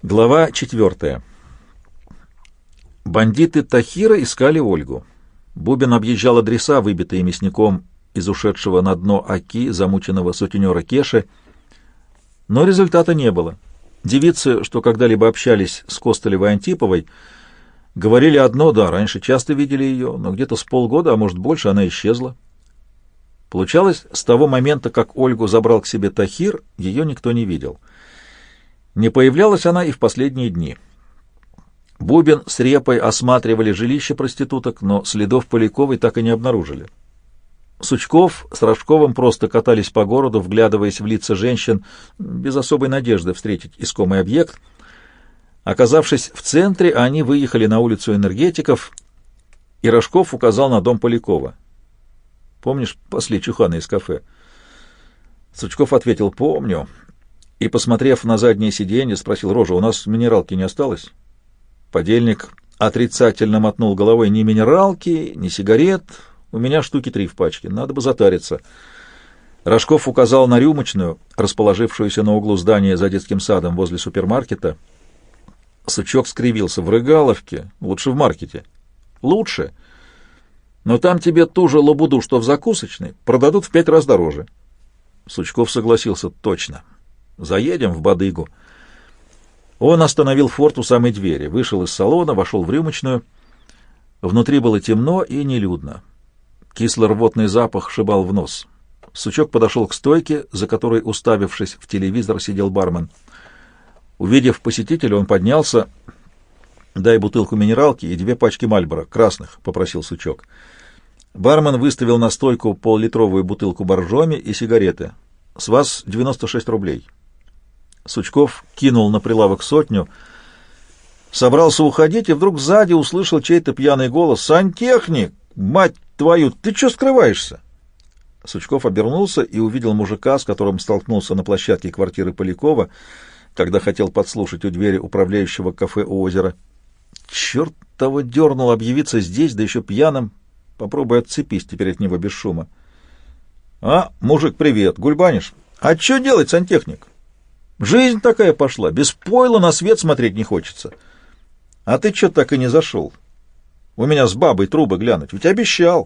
Глава 4. Бандиты Тахира искали Ольгу. Бубен объезжал адреса, выбитые мясником из ушедшего на дно Оки замученного сутенера Кеши, но результата не было. Девицы, что когда-либо общались с Костылевой Антиповой, говорили одно: да, раньше часто видели ее, но где-то с полгода, а может больше, она исчезла. Получалось, с того момента, как Ольгу забрал к себе Тахир, ее никто не видел. Не появлялась она и в последние дни. Бубен с Репой осматривали жилище проституток, но следов Поляковой так и не обнаружили. Сучков с Рожковым просто катались по городу, вглядываясь в лица женщин, без особой надежды встретить искомый объект. Оказавшись в центре, они выехали на улицу Энергетиков, и Рожков указал на дом Полякова. «Помнишь, пасли Чухана из кафе?» Сучков ответил: «Помню». И, посмотрев на заднее сиденье, спросил: «Рожа, у нас минералки не осталось?» Подельник отрицательно мотнул головой: «Ни минералки, ни сигарет. У меня штуки 3 в пачке. Надо бы затариться». Рожков указал на рюмочную, расположившуюся на углу здания за детским садом возле супермаркета. Сучок скривился: «В Рыгаловке. Лучше в маркете». «Лучше. Но там тебе ту же лабуду, что в закусочной, продадут в 5 раз дороже». Сучков согласился: «Точно. Заедем в Бадыгу». Он остановил «Форд» у самой двери, вышел из салона, вошел в рюмочную. Внутри было темно и нелюдно. Кисло-рвотный запах шибал в нос. Сучок подошел к стойке, за которой, уставившись в телевизор, сидел бармен. Увидев посетителя, он поднялся. «Дай бутылку минералки и 2 пачки Мальборо, красных», — попросил Сучок. Бармен выставил на стойку пол-литровую бутылку боржоми и сигареты. «С вас 96 рублей». Сучков кинул на прилавок 100. Собрался уходить, и вдруг сзади услышал чей-то пьяный голос: «Сантехник! Мать твою, ты что скрываешься?» Сучков обернулся и увидел мужика, с которым столкнулся на площадке квартиры Полякова, когда хотел подслушать у двери управляющего кафе у озера. Чертово дернул объявиться здесь, да еще пьяным. Попробуй отцепись теперь от него без шума. «А, мужик, привет, гульбанишь? А что делать, сантехник? Жизнь такая пошла, без пойла на свет смотреть не хочется. А ты что так и не зашел? У меня с бабой трубы глянуть, ведь обещал».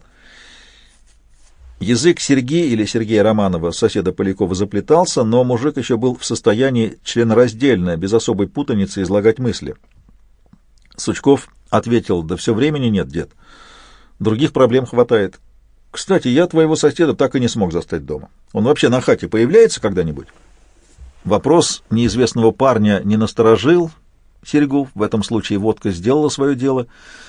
Язык Сергея или Сергея Романова, соседа Полякова, заплетался, но мужик еще был в состоянии членораздельно, без особой путаницы, излагать мысли. Сучков ответил: «Да все времени нет, дед. Других проблем хватает. Кстати, я твоего соседа так и не смог застать дома. Он вообще на хате появляется когда-нибудь?» Вопрос неизвестного парня не насторожил Серегу. В этом случае водка сделала свое дело.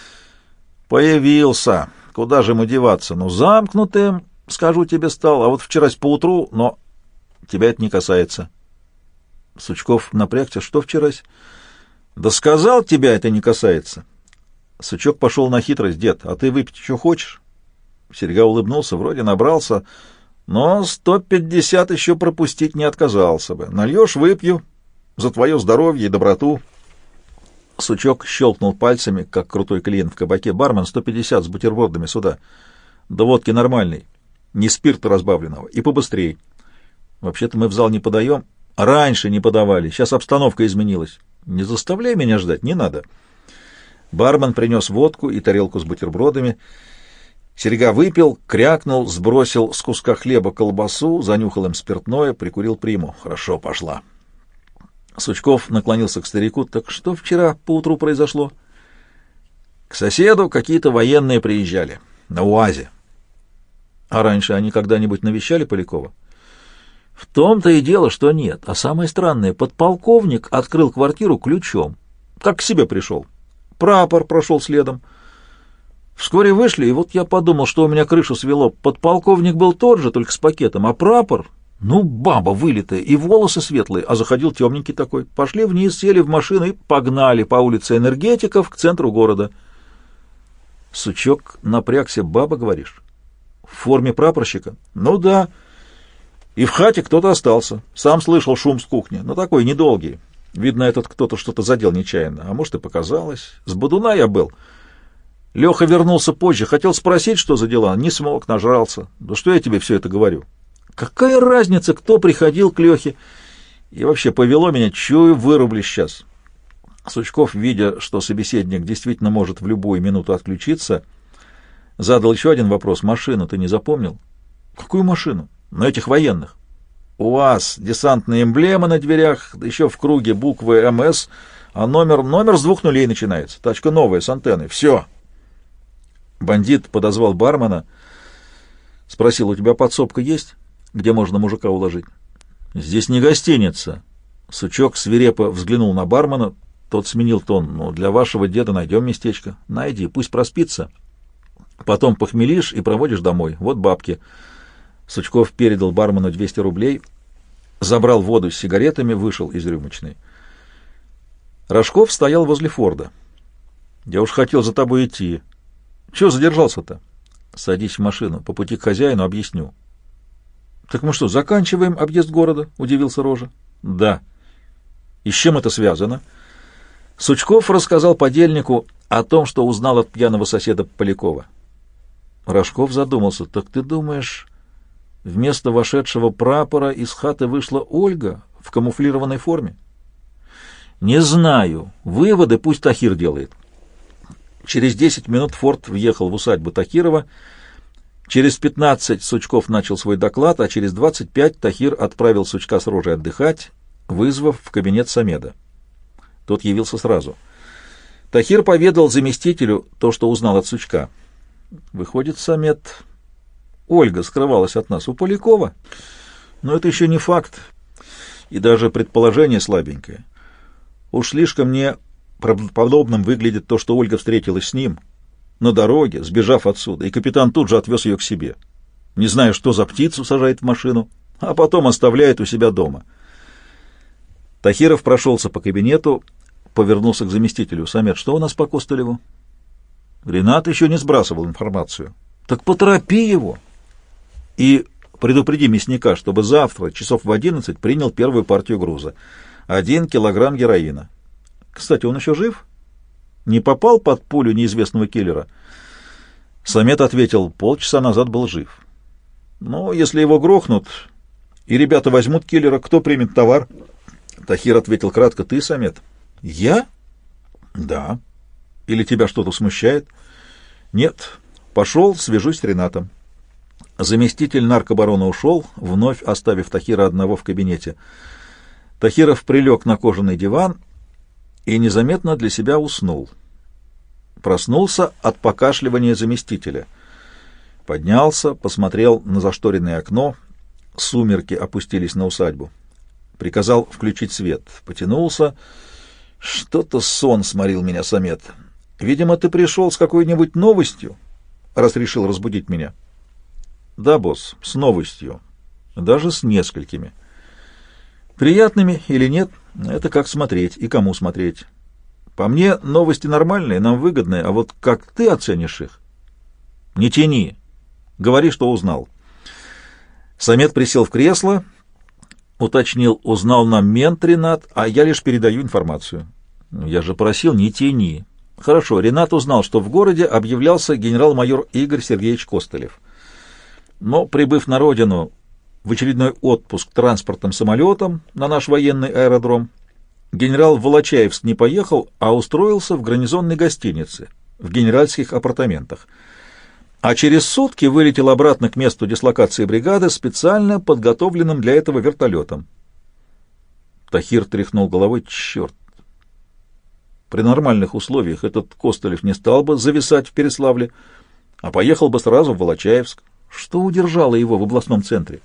«Появился. Куда же ему деваться? Ну, замкнутым, скажу тебе, стал. А вот вчерась поутру, но тебя это не касается». Сучков напрягся: «Что вчерась?» «Да сказал, тебя это не касается». Сучок пошел на хитрость: «Дед, а ты выпить еще хочешь?» Серега улыбнулся: «Вроде набрался, но 150 еще пропустить не отказался бы. Нальешь — выпью. За твое здоровье и доброту». Сучок щелкнул пальцами, как крутой клиент в кабаке. «Бармен, 150 с бутербродами сюда. Да водки нормальной, не спирта разбавленного, и побыстрей. Вообще-то мы в зал не подаем. Раньше не подавали, сейчас обстановка изменилась. Не заставляй меня ждать, не надо». Бармен принес водку и тарелку с бутербродами. Серега выпил, крякнул, сбросил с куска хлеба колбасу, занюхал им спиртное, прикурил приму. «Хорошо, пошла». Сучков наклонился к старику: «Так что вчера поутру произошло?» «К соседу какие-то военные приезжали. На УАЗе». «А раньше они когда-нибудь навещали Полякова?» «В том-то и дело, что нет. А самое странное, подполковник открыл квартиру ключом. Как к себе пришел. Прапор прошел следом. Вскоре вышли, и вот я подумал, что у меня крышу свело. Подполковник был тот же, только с пакетом, а прапор, ну, баба вылитая, и волосы светлые, а заходил темненький такой. Пошли вниз, сели в машину и погнали по улице Энергетиков к центру города». Сучок напрягся: «Баба, говоришь? В форме прапорщика?» «Ну да. И в хате кто-то остался. Сам слышал шум с кухни, но такой недолгий. Видно, этот кто-то что-то задел нечаянно, а может и показалось. С бодуна я был. Леха вернулся позже, хотел спросить, что за дела, не смог, нажрался. Да что я тебе все это говорю? Какая разница, кто приходил к Лехе? И вообще повело меня, чую, вырублю сейчас. Сучков, видя, что собеседник действительно может в любую минуту отключиться, задал еще один вопрос. «Машину ты не запомнил?» «Какую машину?» «Ну, этих военных». «УАЗ, десантная эмблема на дверях, да еще в круге буквы МС, а номер с 2 нулей начинается. Тачка новая, с антенной. Все». Бандит подозвал бармена, спросил: «У тебя подсобка есть, где можно мужика уложить?» «Здесь не гостиница». Сучок свирепо взглянул на бармена, тот сменил тон: «Ну, для вашего деда найдем местечко. Найди, пусть проспится. Потом похмелишь и проводишь домой. Вот бабки». Сучков передал бармену 200 рублей, забрал воду с сигаретами, вышел из рюмочной. Рожков стоял возле Форда. «Я уж хотел за тобой идти. Чего задержался-то?» «Садись в машину, по пути к хозяину объясню». «Так мы что, заканчиваем объезд города?» — удивился Рожа. «Да». «И с чем это связано?» Сучков рассказал подельнику о том, что узнал от пьяного соседа Полякова. Рожков задумался. «Так ты думаешь, вместо вошедшего прапора из хаты вышла Ольга в камуфлированной форме?» «Не знаю. Выводы пусть Тахир делает». Через 10 минут Форд въехал в усадьбу Тахирова. Через 15 Сучков начал свой доклад, а через 25 Тахир отправил Сучка с Рожей отдыхать, вызвав в кабинет Самеда. Тот явился сразу. Тахир поведал заместителю то, что узнал от Сучка. «Выходит, Самед, Ольга скрывалась от нас у Полякова. Но это еще не факт, и даже предположение слабенькое. Уж слишком мне правдоподобным выглядит то, что Ольга встретилась с ним на дороге, сбежав отсюда, и капитан тут же отвез ее к себе. Не знаю, что за птицу сажает в машину, а потом оставляет у себя дома». Тахиров прошелся по кабинету, повернулся к заместителю. «Самед, что у нас по Костылеву?» «Ренат еще не сбрасывал информацию». «Так поторопи его и предупреди мясника, чтобы завтра часов в 11 принял первую партию груза. 1 килограмм героина. Кстати, он еще жив? Не попал под пулю неизвестного киллера?» Самед ответил: «Полчаса назад был жив. Но если его грохнут и ребята возьмут киллера, кто примет товар?» Тахир ответил кратко: «Ты, Самед». «Я?» «Да». «Или тебя что-то смущает?» «Нет. Пошел, свяжусь с Ренатом». Заместитель наркобарона ушел, вновь оставив Тахира одного в кабинете. Тахиров прилег на кожаный диван и незаметно для себя уснул. Проснулся от покашливания заместителя. Поднялся, посмотрел на зашторенное окно. Сумерки опустились на усадьбу. Приказал включить свет. Потянулся. «Что-то сон сморил меня, Самед. Видимо, ты пришел с какой-нибудь новостью, раз решил разбудить меня». «Да, босс, с новостью. Даже с несколькими. Приятными или нет, это как смотреть и кому смотреть. По мне, новости нормальные, нам выгодные, а вот как ты оценишь их?» «Не тяни. Говори, что узнал». Самед присел в кресло, уточнил: «Узнал нам мент Ренат, а я лишь передаю информацию». «Я же просил, не тяни». «Хорошо, Ренат узнал, что в городе объявлялся генерал-майор Игорь Сергеевич Костылев. Но, прибыв на родину в очередной отпуск транспортным самолетом на наш военный аэродром, генерал в Волочаевск не поехал, а устроился в гарнизонной гостинице, в генеральских апартаментах. А через сутки вылетел обратно к месту дислокации бригады специально подготовленным для этого вертолетом». Тахир тряхнул головой. «Черт! При нормальных условиях этот Костылев не стал бы зависать в Переславле, а поехал бы сразу в Волочаевск. Что удержало его в областном центре?»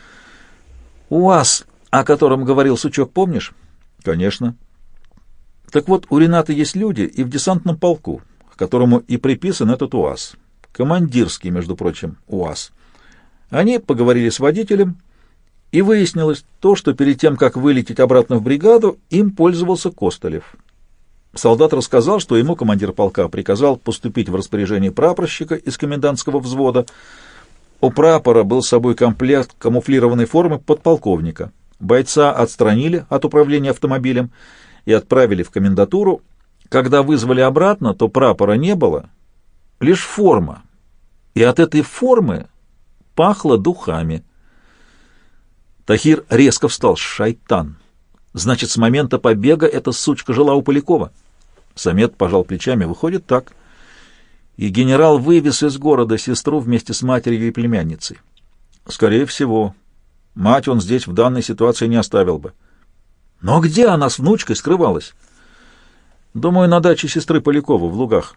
«УАЗ, о котором говорил Сучок, помнишь?» «Конечно». «Так вот, у Рената есть люди и в десантном полку, к которому и приписан этот УАЗ. Командирский, между прочим, УАЗ. Они поговорили с водителем, и выяснилось то, что перед тем, как вылететь обратно в бригаду, им пользовался Костылев. Солдат рассказал, что ему командир полка приказал поступить в распоряжение прапорщика из комендантского взвода. У прапора был с собой комплект камуфлированной формы подполковника. Бойца отстранили от управления автомобилем и отправили в комендатуру. Когда вызвали обратно, то прапора не было, лишь форма. И от этой формы пахло духами». Тахир резко встал. «Шайтан! Значит, с момента побега эта сучка жила у Полякова. Самет пожал плечами. Выходит так. И генерал вывез из города сестру вместе с матерью и племянницей. Скорее всего. Мать он здесь в данной ситуации не оставил бы. Но где она с внучкой скрывалась? Думаю, на даче сестры Полякова в Лугах.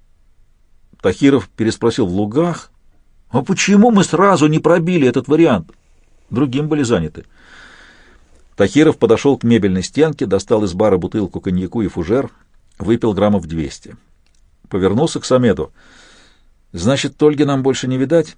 Тахиров переспросил: в Лугах? А почему мы сразу не пробили этот вариант? Другим были заняты. Тахиров подошел к мебельной стенке, достал из бара бутылку коньяку и фужер, выпил граммов 200. Повернулся к Самеду. Значит, Ольги нам больше не видать?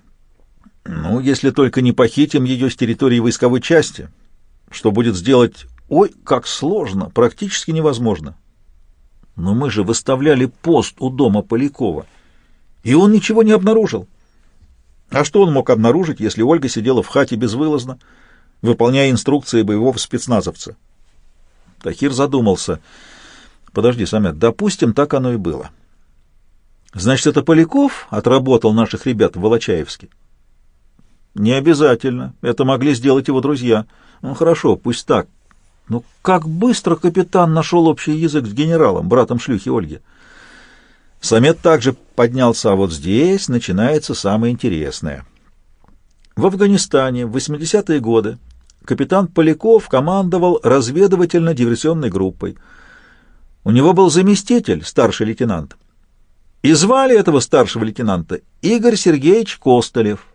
Ну, если только не похитим ее с территории войсковой части, что будет сделать, ой, как сложно, практически невозможно. Но мы же выставляли пост у дома Полякова, и он ничего не обнаружил. А что он мог обнаружить, если Ольга сидела в хате безвылазно, выполняя инструкции боевого спецназовца? Тахир задумался. Подожди, Самет, допустим, так оно и было. Значит, это Поляков отработал наших ребят в Волочаевске? Не обязательно. Это могли сделать его друзья. Ну, хорошо, пусть так. Но как быстро капитан нашел общий язык с генералом, братом шлюхи Ольги. Самет также поднялся, а вот здесь начинается самое интересное. В Афганистане в 80-е годы капитан Поляков командовал разведывательно-диверсионной группой. У него был заместитель, старший лейтенант. И звали этого старшего лейтенанта Игорь Сергеевич Костылев.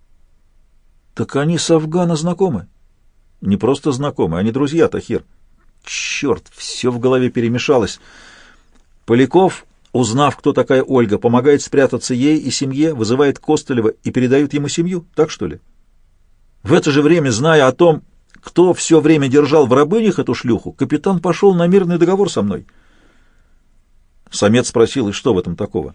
Так они с Афгана знакомы? Не просто знакомы, они друзья, Тахир. Черт, все в голове перемешалось. Поляков, узнав, кто такая Ольга, помогает спрятаться ей и семье, вызывает Костылева и передает ему семью, так что ли? В это же время, зная о том, кто все время держал в рабынях эту шлюху, капитан пошел на мирный договор со мной. Самец спросил: и что в этом такого?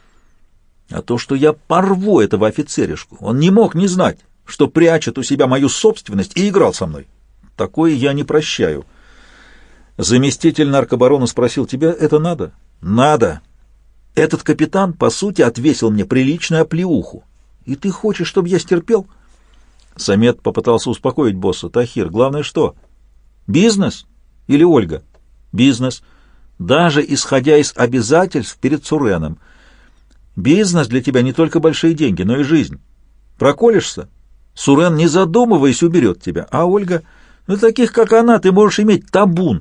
А то, что я порву этого офицеришку. Он не мог не знать, что прячет у себя мою собственность, и играл со мной. Такое я не прощаю. Заместитель наркобарона спросил: тебе это надо? Надо. Этот капитан, по сути, отвесил мне приличную оплеуху. И ты хочешь, чтобы я стерпел? Самет попытался успокоить босса. Тахир, главное что? Бизнес или Ольга? Бизнес. Даже исходя из обязательств перед Суреном. Бизнес для тебя не только большие деньги, но и жизнь. Проколешься? Сурен, не задумываясь, уберет тебя. А Ольга, ну таких, как она, ты можешь иметь табун.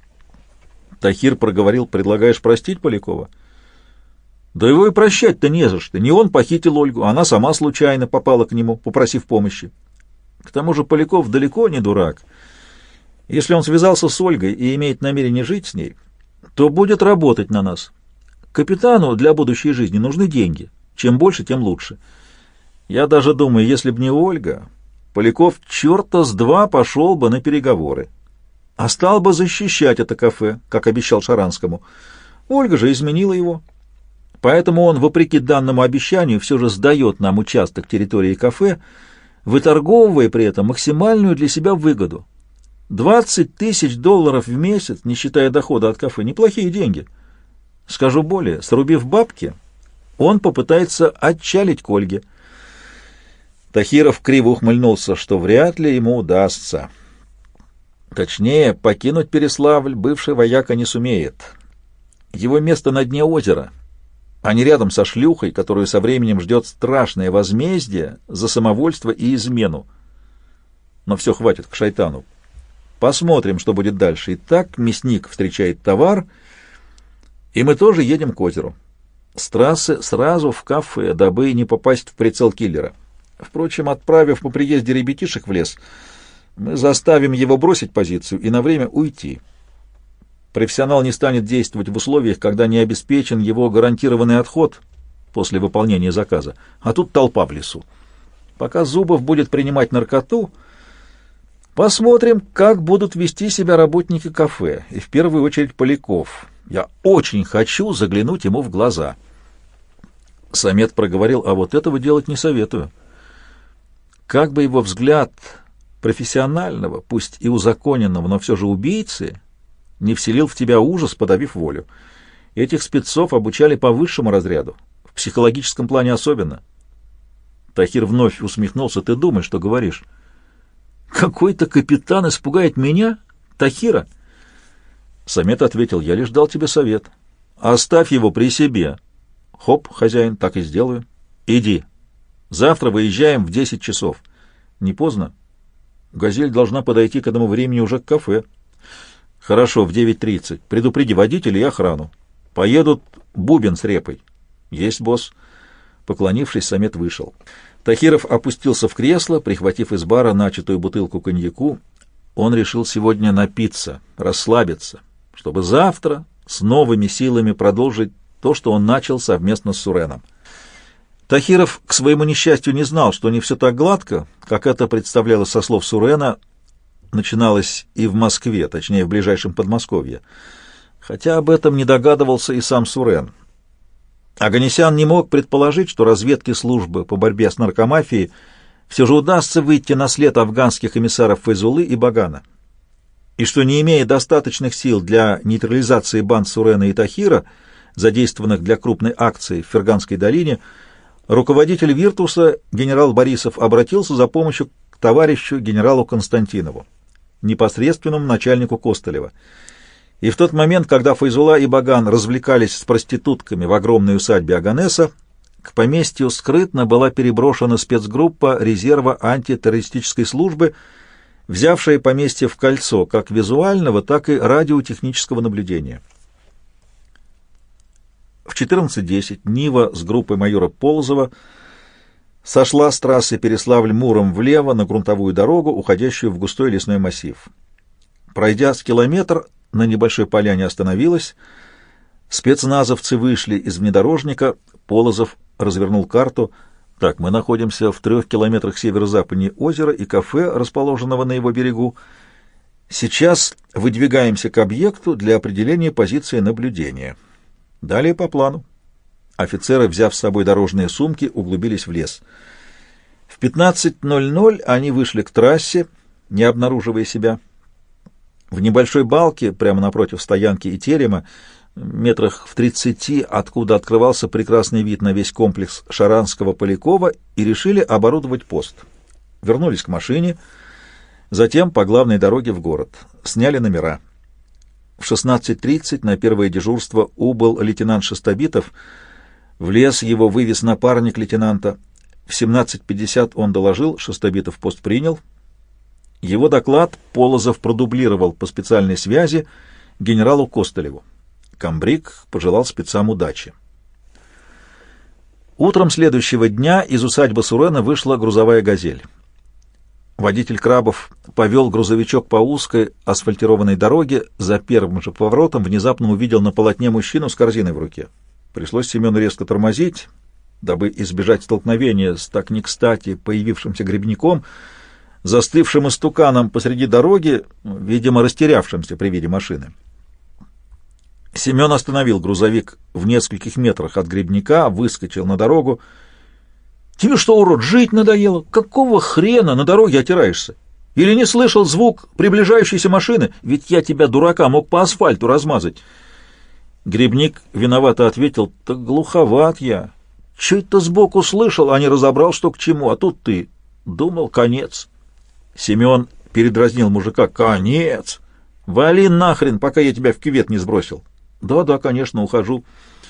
Тахир проговорил: предлагаешь простить Полякова? Да его и прощать-то не за что. Не он похитил Ольгу, она сама случайно попала к нему, попросив помощи. К тому же Поляков далеко не дурак. Если он связался с Ольгой и имеет намерение жить с ней, то будет работать на нас. Капитану для будущей жизни нужны деньги. Чем больше, тем лучше. Я даже думаю, если б не Ольга, Поляков черта с два пошел бы на переговоры. А стал бы защищать это кафе, как обещал Шаранскому. Ольга же изменила его. Поэтому он, вопреки данному обещанию, все же сдает нам участок территории кафе, выторговывая при этом максимальную для себя выгоду. 20 тысяч долларов в месяц, не считая дохода от кафе, неплохие деньги. Скажу более, срубив бабки, он попытается отчалить к Ольге. Тахиров криво ухмыльнулся, что вряд ли ему удастся. Точнее, покинуть Переславль бывший вояка не сумеет. Его место на дне озера, а не рядом со шлюхой, которую со временем ждет страшное возмездие за самовольство и измену. Но все, хватит, к шайтану. Посмотрим, что будет дальше. Итак, мясник встречает товар, и мы тоже едем к озеру. С трассы сразу в кафе, дабы не попасть в прицел киллера. Впрочем, отправив по приезде ребятишек в лес, мы заставим его бросить позицию и на время уйти. Профессионал не станет действовать в условиях, когда не обеспечен его гарантированный отход после выполнения заказа, а тут толпа в лесу. Пока Зубов будет принимать наркоту, посмотрим, как будут вести себя работники кафе, и в первую очередь Поляков. Я очень хочу заглянуть ему в глаза. Самет проговорил: а вот этого делать не советую. Как бы его взгляд профессионального, пусть и узаконенного, но все же убийцы, не вселил в тебя ужас, подавив волю. Этих спецов обучали по высшему разряду, в психологическом плане особенно. Тахир вновь усмехнулся. Ты думаешь, что говоришь? Какой-то капитан испугает меня? Тахира? Самет ответил: я лишь дал тебе совет. Оставь его при себе. Хоп, хозяин, так и сделаю. Иди. Завтра выезжаем в 10 часов. Не поздно? Газель должна подойти к этому времени уже к кафе. Хорошо, в 9:30. Предупреди водителя и охрану. Поедут Бубен с Репой. Есть, босс. Поклонившись, Самет вышел. Тахиров опустился в кресло, прихватив из бара начатую бутылку коньяку. Он решил сегодня напиться, расслабиться, чтобы завтра с новыми силами продолжить то, что он начал совместно с Суреном. Тахиров, к своему несчастью, не знал, что не все так гладко, как это представлялось со слов Сурена, начиналось и в Москве, точнее, в ближайшем Подмосковье. Хотя об этом не догадывался и сам Сурен. Оганесян не мог предположить, что разведке службы по борьбе с наркомафией все же удастся выйти на след афганских эмиссаров Файзулы и Багана, и что, не имея достаточных сил для нейтрализации банд Сурена и Тахира, задействованных для крупной акции в Ферганской долине, руководитель Виртуса, генерал Борисов, обратился за помощью к товарищу генералу Константинову, непосредственному начальнику Костылева. И в тот момент, когда Файзула и Баган развлекались с проститутками в огромной усадьбе Оганеса, к поместью скрытно была переброшена спецгруппа резерва антитеррористической службы, взявшая поместье в кольцо как визуального, так и радиотехнического наблюдения. В 14:10 Нива с группой майора Полозова сошла с трассы Переславль-Муром влево на грунтовую дорогу, уходящую в густой лесной массив. Пройдя с километр, на небольшой поляне остановилась. Спецназовцы вышли из внедорожника. Полозов развернул карту. Так, мы находимся в 3 километрах северо-западнее озера и кафе, расположенного на его берегу. Сейчас выдвигаемся к объекту для определения позиции наблюдения. Далее по плану. Офицеры, взяв с собой дорожные сумки, углубились в лес. В 15:00 они вышли к трассе, не обнаруживая себя. В небольшой балке, прямо напротив стоянки и терема, метрах в 30, откуда открывался прекрасный вид на весь комплекс Шаранского-Полякова, и решили оборудовать пост. Вернулись к машине, затем по главной дороге в город. Сняли номера. В 16:30 на первое дежурство убыл лейтенант Шестобитов. В лес его вывез напарник лейтенанта. В 17:50 он доложил, Шестобитов пост принял. Его доклад Полозов продублировал по специальной связи генералу Костылеву. Камбрик пожелал спецам удачи. Утром следующего дня из усадьбы Сурена вышла грузовая «Газель». Водитель Крабов повел грузовичок по узкой асфальтированной дороге. За первым же поворотом внезапно увидел на полотне мужчину с корзиной в руке. Пришлось Семену резко тормозить, дабы избежать столкновения с так не кстати появившимся грибником, застывшим истуканом посреди дороги, видимо, растерявшимся при виде машины. Семен остановил грузовик в нескольких метрах от грибника, выскочил на дорогу. «Тебе что, урод, жить надоело? Какого хрена на дороге отираешься? Или не слышал звук приближающейся машины? Ведь я тебя, дурака, мог по асфальту размазать». Грибник виновато ответил: «Так глуховат я. Чуть-то сбоку слышал, а не разобрал, что к чему, а тут ты. Думал, конец». Семен передразнил мужика: «Конец! Вали нахрен, пока я тебя в кювет не сбросил». «Да, конечно, ухожу».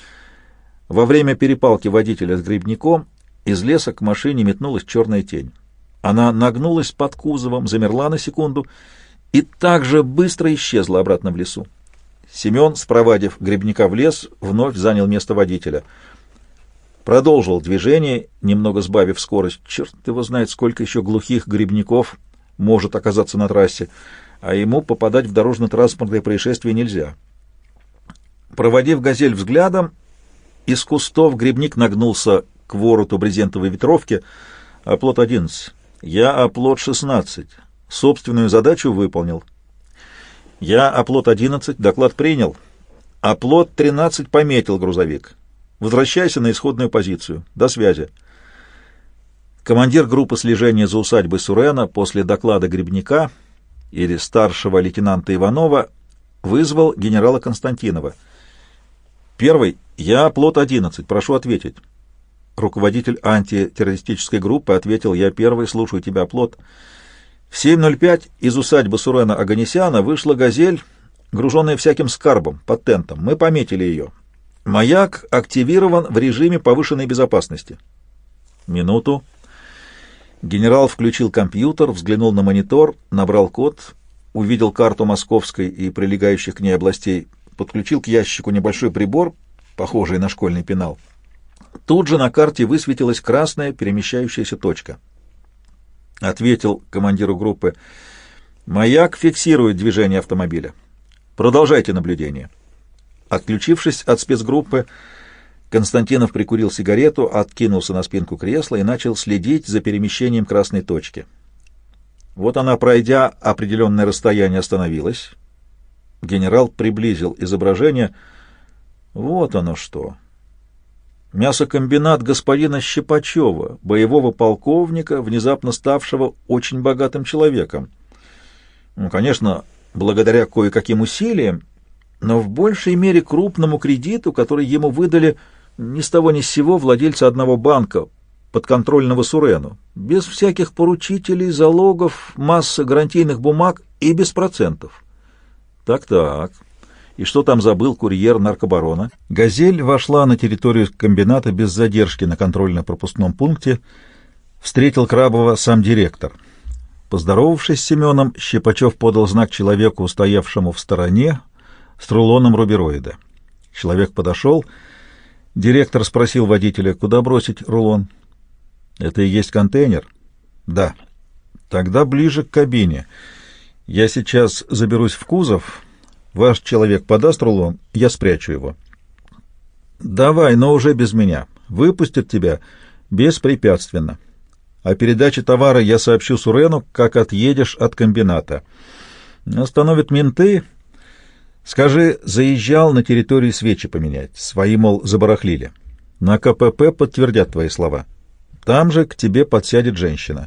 Во время перепалки водителя с грибником из леса к машине метнулась черная тень. Она нагнулась под кузовом, замерла на секунду и так же быстро исчезла обратно в лесу. Семен, спровадив грибника в лес, вновь занял место водителя. Продолжил движение, немного сбавив скорость. Черт его знает, сколько еще глухих грибников может оказаться на трассе, а ему попадать в дорожно-транспортное происшествие нельзя. Проводив «Газель» взглядом, из кустов грибник нагнулся к вороту брезентовой ветровки. «Оплот 11. Я оплот 16. Собственную задачу выполнил». «Я оплот 11. Доклад принял. Оплот 13. Пометил грузовик. Возвращайся на исходную позицию. До связи». Командир группы слежения за усадьбой Сурена после доклада грибника или старшего лейтенанта Иванова вызвал генерала Константинова. «Первый. Я оплот 11. Прошу ответить». Руководитель антитеррористической группы ответил: «Я первый. Слушаю тебя, оплот». В 7:05 из усадьбы Сурена Оганесяна вышла «Газель», груженная всяким скарбом, патентом. Мы пометили ее. Маяк активирован в режиме повышенной безопасности. Минуту. Генерал включил компьютер, взглянул на монитор, набрал код, увидел карту Московской и прилегающих к ней областей, подключил к ящику небольшой прибор, похожий на школьный пенал. Тут же на карте высветилась красная перемещающаяся точка. Ответил командиру группы: «Маяк фиксирует движение автомобиля. Продолжайте наблюдение». Отключившись от спецгруппы, Константинов прикурил сигарету, откинулся на спинку кресла и начал следить за перемещением красной точки. Вот она, пройдя определенное расстояние, остановилась. Генерал приблизил изображение. Вот оно что. Мясокомбинат господина Щипачева, боевого полковника, внезапно ставшего очень богатым человеком. Ну, конечно, благодаря кое-каким усилиям, но в большей мере крупному кредиту, который ему выдали ни с того ни с сего владельцы одного банка, подконтрольного Сурену, без всяких поручителей, залогов, массы гарантийных бумаг и без процентов. Так-так. И что там забыл курьер наркобарона? «Газель» вошла на территорию комбината без задержки на контрольно-пропускном пункте. Встретил Крабова сам директор. Поздоровавшись с Семеном, Щипачев подал знак человеку, стоявшему в стороне, с рулоном рубероида. Человек подошел. Директор спросил водителя, куда бросить рулон. «Это и есть контейнер?» «Да». «Тогда ближе к кабине. Я сейчас заберусь в кузов. Ваш человек подаст рулон, я спрячу его». «Давай, но уже без меня. Выпустят тебя беспрепятственно. О передаче товара я сообщу Сурену, как отъедешь от комбината. Остановят менты. Скажи, заезжал на территорию свечи поменять. Свои, мол, забарахлили. На КПП подтвердят твои слова. Там же к тебе подсядет женщина».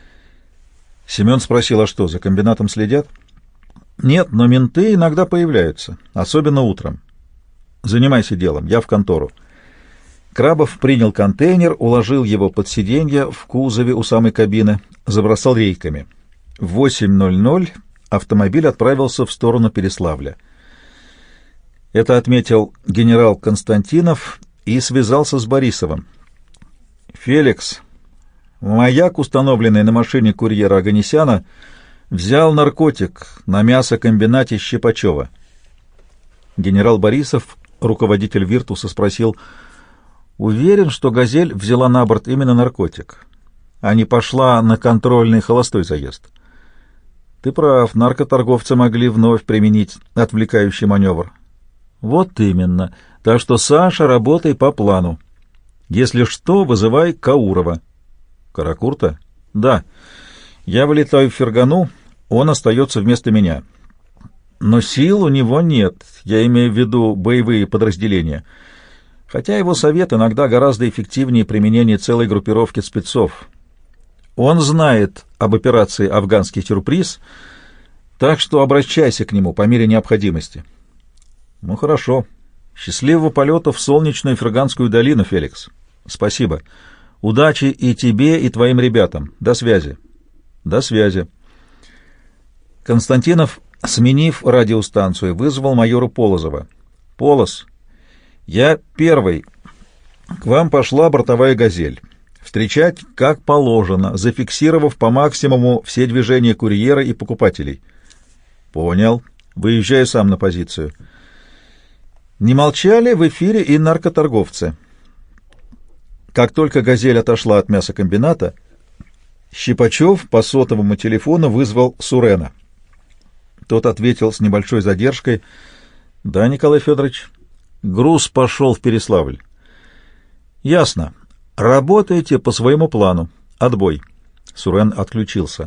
Семен спросил, а что, за комбинатом следят? «Нет, но менты иногда появляются, особенно утром. Занимайся делом, я в контору». Крабов принял контейнер, уложил его под сиденье в кузове у самой кабины, забросал рейками. В 8:00 автомобиль отправился в сторону Переславля. Это отметил генерал Константинов и связался с Борисовым. «Феликс, маяк, установленный на машине курьера Оганесяна, взял наркотик на мясокомбинате Щипачева». Генерал Борисов, руководитель Виртуса, спросил: «Уверен, что «Газель» взяла на борт именно наркотик, а не пошла на контрольный холостой заезд?» «Ты прав, наркоторговцы могли вновь применить отвлекающий маневр». «Вот именно. Так что, Саша, работай по плану. Если что, вызывай Каурова». «Каракурта?» «Да. Я вылетаю в Фергану, он остается вместо меня. Но сил у него нет, я имею в виду боевые подразделения. Хотя его совет иногда гораздо эффективнее применения целой группировки спецов. Он знает об операции «Афганский сюрприз», так что обращайся к нему по мере необходимости». «Ну, хорошо. Счастливого полета в солнечную Ферганскую долину, Феликс». «Спасибо. Удачи и тебе, и твоим ребятам. До связи». «До связи». Константинов, сменив радиостанцию, вызвал майора Полозова. «Полоз, я первый. К вам пошла бортовая «Газель». Встречать как положено, зафиксировав по максимуму все движения курьера и покупателей». «Понял. Выезжаю сам на позицию». Не молчали в эфире и наркоторговцы. Как только «Газель» отошла от мясокомбината, Щипачев по сотовому телефону вызвал Сурена. Тот ответил с небольшой задержкой: «Да, Николай Федорович, груз пошел в Переславль». «Ясно. Работайте по своему плану. Отбой». Сурен отключился.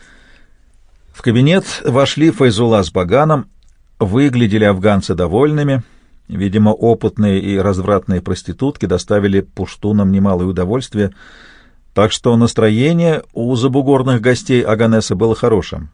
В кабинет вошли Файзулла с Баганом. Выглядели афганцы довольными. Видимо, опытные и развратные проститутки доставили пуштунам немалое удовольствие, так что настроение у забугорных гостей Оганеса было хорошим.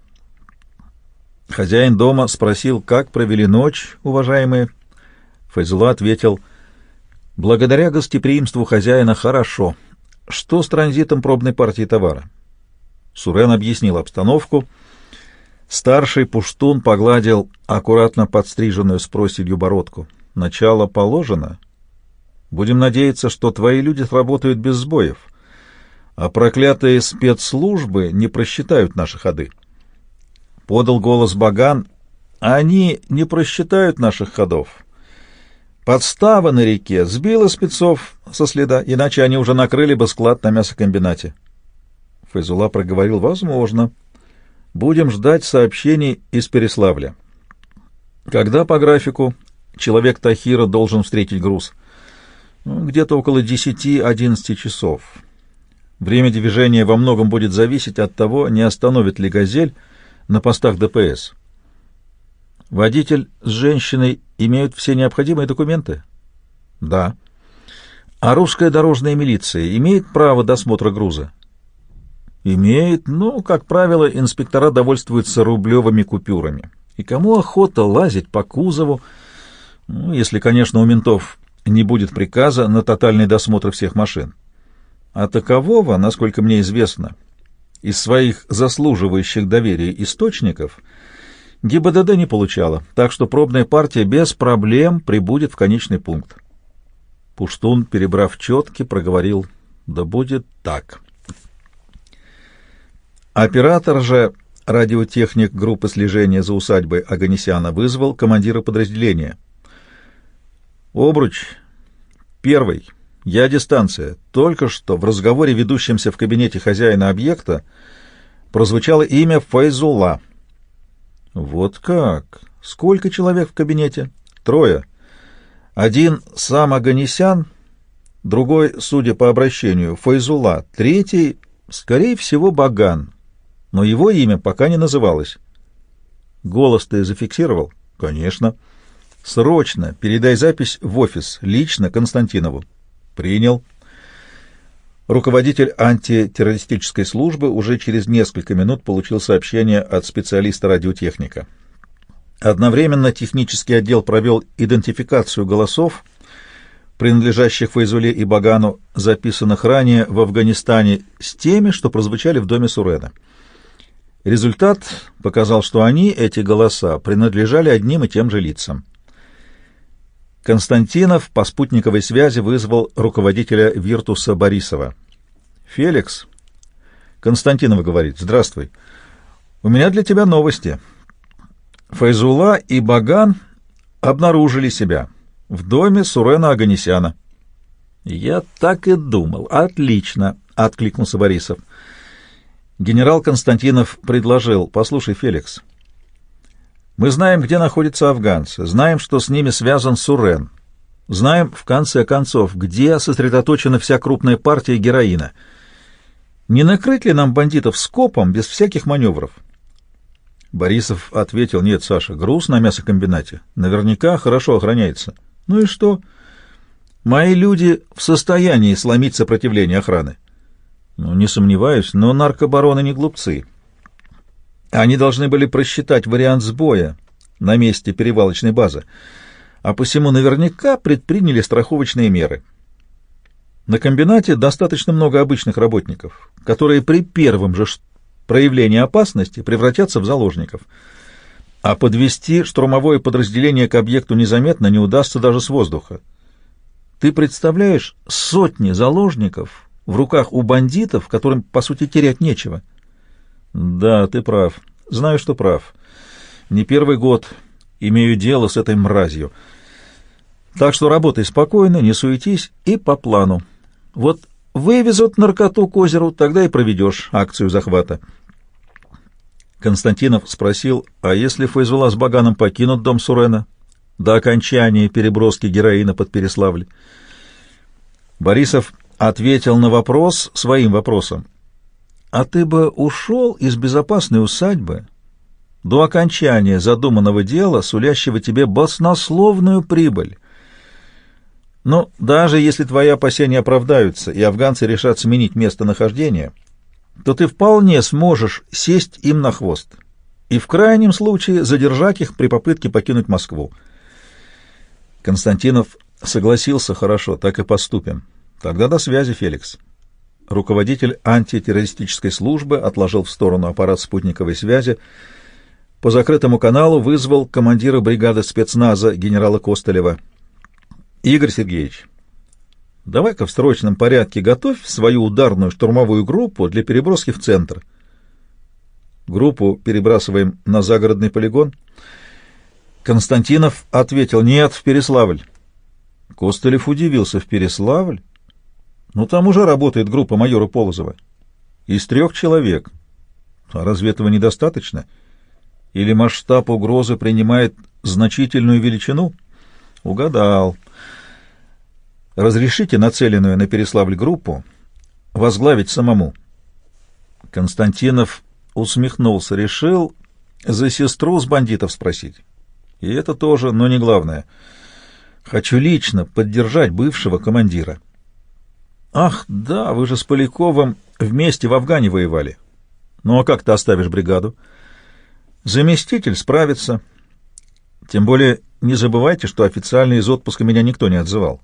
Хозяин дома спросил, как провели ночь, уважаемые. Файзулла ответил: «Благодаря гостеприимству хозяина хорошо. Что с транзитом пробной партии товара?» Сурен объяснил обстановку. Старший пуштун погладил аккуратно подстриженную с проседью бородку. Начало положено. Будем надеяться, что твои люди сработают без сбоев, а проклятые спецслужбы не просчитают наши ходы. Подал голос Баган. Они не просчитают наших ходов. Подстава на реке сбила спецов со следа, иначе они уже накрыли бы склад на мясокомбинате. Файзулла проговорил: возможно. Будем ждать сообщений из Переславля. Когда по графику человек Тахира должен встретить груз? Где-то около 10-11 часов. Время движения во многом будет зависеть от того, не остановит ли «Газель» на постах ДПС. Водитель с женщиной имеют все необходимые документы? Да. А русская дорожная милиция имеет право досмотра груза? Имеет, но, как правило, инспектора довольствуются рублевыми купюрами. И кому охота лазить по кузову, если, конечно, у ментов не будет приказа на тотальный досмотр всех машин. А такового, насколько мне известно, из своих заслуживающих доверия источников ГИБДД не получала, так что пробная партия без проблем прибудет в конечный пункт. Пуштун, перебрав четки, проговорил: да будет так. Оператор же, радиотехник группы слежения за усадьбой Оганесяна, вызвал командира подразделения. Обруч. Первый. Я дистанция. Только что в разговоре, ведущемся в кабинете хозяина объекта, прозвучало имя Файзулла. Вот как? Сколько человек в кабинете? 3. Один сам Оганесян, другой, судя по обращению, Файзулла, третий, скорее всего, Баган, но его имя пока не называлось. Голос ты зафиксировал? Конечно. Срочно передай запись в офис, лично Константинову. Принял. Руководитель антитеррористической службы уже через несколько минут получил сообщение от специалиста-радиотехника. Одновременно технический отдел провел идентификацию голосов, принадлежащих Файзуле и Багану, записанных ранее в Афганистане, с теми, что прозвучали в доме Сурена. Результат показал, что они, эти голоса, принадлежали одним и тем же лицам. Константинов по спутниковой связи вызвал руководителя Виртуса Борисова. «Феликс», — Константинов говорит, — «здравствуй. У меня для тебя новости. Файзулла и Баган обнаружили себя в доме Сурена Оганесяна». «Я так и думал. Отлично», — откликнулся Борисов. Генерал Константинов предложил: «Послушай, Феликс, мы знаем, где находятся афганцы, знаем, что с ними связан Сурен, знаем, в конце концов, где сосредоточена вся крупная партия героина. Не накрыть ли нам бандитов скопом без всяких маневров?» Борисов ответил: «Нет, Саша, груз на мясокомбинате наверняка хорошо охраняется. Ну и что? Мои люди в состоянии сломить сопротивление охраны». «Ну, не сомневаюсь, но наркобароны не глупцы. Они должны были просчитать вариант сбоя на месте перевалочной базы, а посему наверняка предприняли страховочные меры. На комбинате достаточно много обычных работников, которые при первом же проявлении опасности превратятся в заложников. А подвести штурмовое подразделение к объекту незаметно не удастся даже с воздуха. Ты представляешь, сотни заложников в руках у бандитов, которым, по сути, терять нечего». «Да, ты прав. Знаю, что прав. Не первый год имею дело с этой мразью. Так что работай спокойно, не суетись и по плану. Вот вывезут наркоту к озеру, тогда и проведешь акцию захвата». Константинов спросил: «А если Файзулла с Баганом покинут дом Сурена до окончания переброски героина под Переславль?» Борисов ответил на вопрос своим вопросом: «А ты бы ушел из безопасной усадьбы до окончания задуманного дела, сулящего тебе баснословную прибыль. Но даже если твои опасения оправдаются и афганцы решат сменить местонахождение, то ты вполне сможешь сесть им на хвост и в крайнем случае задержать их при попытке покинуть Москву». Константинов согласился: «Хорошо, так и поступим. Тогда до связи, Феликс». Руководитель антитеррористической службы отложил в сторону аппарат спутниковой связи. По закрытому каналу вызвал командира бригады спецназа генерала Костылева. «Игорь Сергеевич, давай-ка в срочном порядке готовь свою ударную штурмовую группу для переброски в центр». «Группу перебрасываем на загородный полигон?» Константинов ответил: «Нет, в Переславль». Костылев удивился: «В Переславль? Ну, там уже работает группа майора Полозова. Из 3 человек. А разве этого недостаточно? Или масштаб угрозы принимает значительную величину?» «Угадал. Разрешите нацеленную на Переславль группу возглавить самому?» Константинов усмехнулся, решил за сестру с бандитов спросить. «И это тоже, но не главное. Хочу лично поддержать бывшего командира». «Ах, да, вы же с Поляковым вместе в Афгане воевали. Ну а как ты оставишь бригаду?» «Заместитель справится. Тем более не забывайте, что официально из отпуска меня никто не отзывал».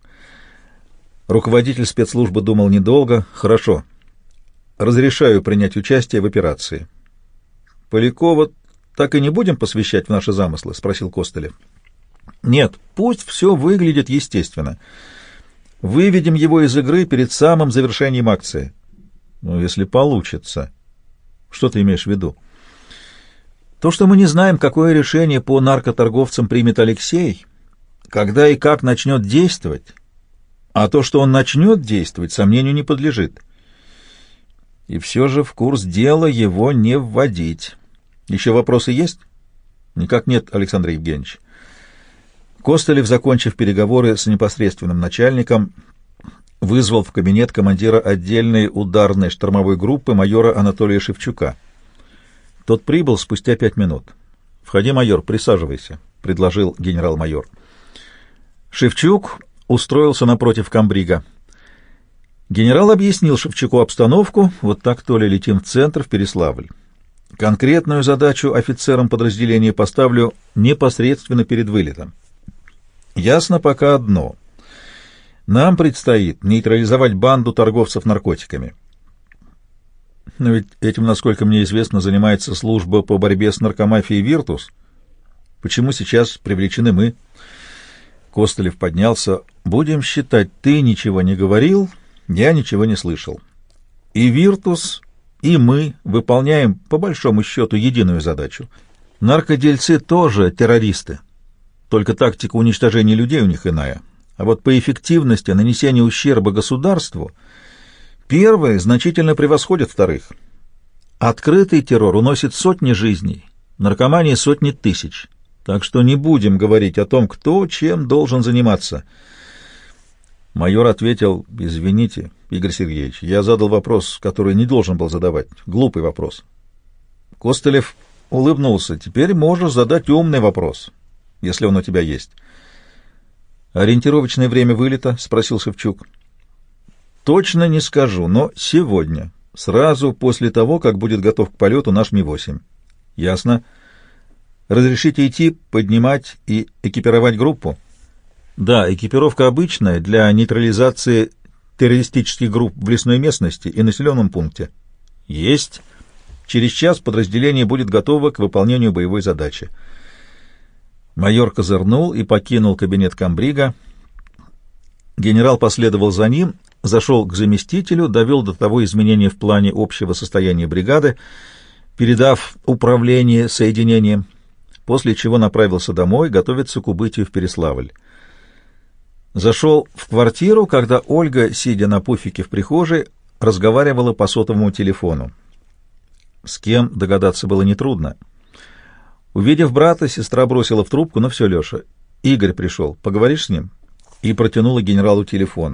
Руководитель спецслужбы думал недолго. «Хорошо. Разрешаю принять участие в операции». «Полякова так и не будем посвящать в наши замыслы?» — спросил Костылев. «Нет, пусть все выглядит естественно. Выведем его из игры перед самым завершением акции». «Ну, если получится». «Что ты имеешь в виду?» «То, что мы не знаем, какое решение по наркоторговцам примет Алексей, когда и как начнет действовать, а то, что он начнет действовать, сомнению не подлежит. И все же в курс дела его не вводить. Еще вопросы есть?» «Никак нет, Александр Евгеньевич». Костылев, закончив переговоры с непосредственным начальником, вызвал в кабинет командира отдельной ударной штурмовой группы майора Анатолия Шевчука. Тот прибыл спустя 5 минут. «Входи, майор, присаживайся», — предложил генерал-майор. Шевчук устроился напротив комбрига. Генерал объяснил Шевчуку обстановку. «Вот так, то ли, летим в центр, в Переславль. Конкретную задачу офицерам подразделения поставлю непосредственно перед вылетом. Ясно пока одно. Нам предстоит нейтрализовать банду торговцев наркотиками. Но ведь этим, насколько мне известно, занимается служба по борьбе с наркомафией «Виртус». Почему сейчас привлечены мы?» Костылев поднялся. «Будем считать, ты ничего не говорил, я ничего не слышал. И «Виртус», и мы выполняем, по большому счету, единую задачу. Наркодельцы тоже террористы. Только тактика уничтожения людей у них иная. А вот по эффективности нанесения ущерба государству первые значительно превосходят вторых. Открытый террор уносит сотни жизней, наркомания — сотни тысяч. Так что не будем говорить о том, кто чем должен заниматься». Майор ответил: «Извините, Игорь Сергеевич, я задал вопрос, который не должен был задавать. Глупый вопрос». Костылев улыбнулся. «Теперь можешь задать умный вопрос, если он у тебя есть». «Ориентировочное время вылета?» — спросил Шевчук. «Точно не скажу, но сегодня, сразу после того, как будет готов к полету наш Ми-8». «Ясно. Разрешите идти, поднимать и экипировать группу?» «Да, экипировка обычная для нейтрализации террористических групп в лесной местности и населенном пункте». «Есть. Через час подразделение будет готово к выполнению боевой задачи». Майор козырнул и покинул кабинет комбрига. Генерал последовал за ним, зашел к заместителю, довел до того изменения в плане общего состояния бригады, передав управление соединением, после чего направился домой готовиться к убытию в Переславль. Зашел в квартиру, когда Ольга, сидя на пуфике в прихожей, разговаривала по сотовому телефону. С кем догадаться было нетрудно. Увидев брата, сестра бросила в трубку: «Ну все, Леша, Игорь пришел, поговоришь с ним?» И протянула генералу телефон.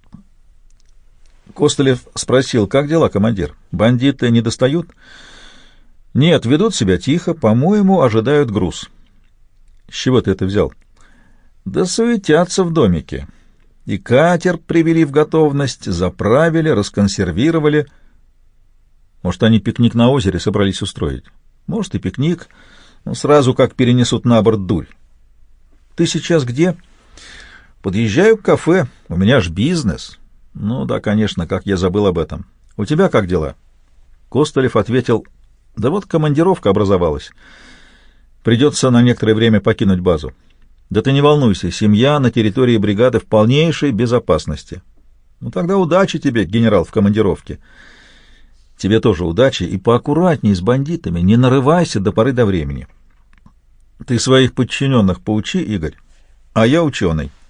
Костылев спросил: «Как дела, командир? Бандиты не достают?» «Нет, ведут себя тихо, по-моему, ожидают груз». «С чего ты это взял?» «Да суетятся в домике. И катер привели в готовность, заправили, расконсервировали. Может, они пикник на озере собрались устроить? Может, и пикник, но сразу как перенесут на борт дурь. Ты сейчас где?» «Подъезжаю к кафе, у меня ж бизнес. Ну да, конечно, как я забыл об этом. У тебя как дела? Костылев ответил: да вот командировка образовалась. Придется на некоторое время покинуть базу. Да ты не волнуйся, семья на территории бригады в полнейшей безопасности. Ну тогда удачи тебе, генерал, в командировке. Тебе тоже удачи и поаккуратней с бандитами, не нарывайся до поры до времени. Ты своих подчиненных поучи, Игорь, а я ученый.